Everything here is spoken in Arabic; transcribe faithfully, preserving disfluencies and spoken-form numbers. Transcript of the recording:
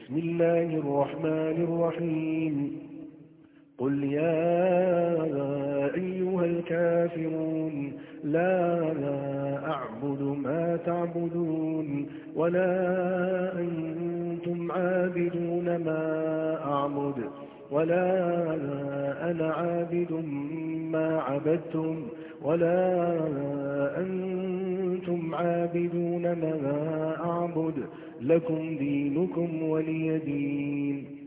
بسم الله الرحمن الرحيم قل يا أيها الكافرون لا أعبد ما تعبدون ولا أنتم عابدون ما أعبد ولا أنا عابد ما عبدتم ولا أنتم عابدون ما أعبد لكم دينكم ولي دين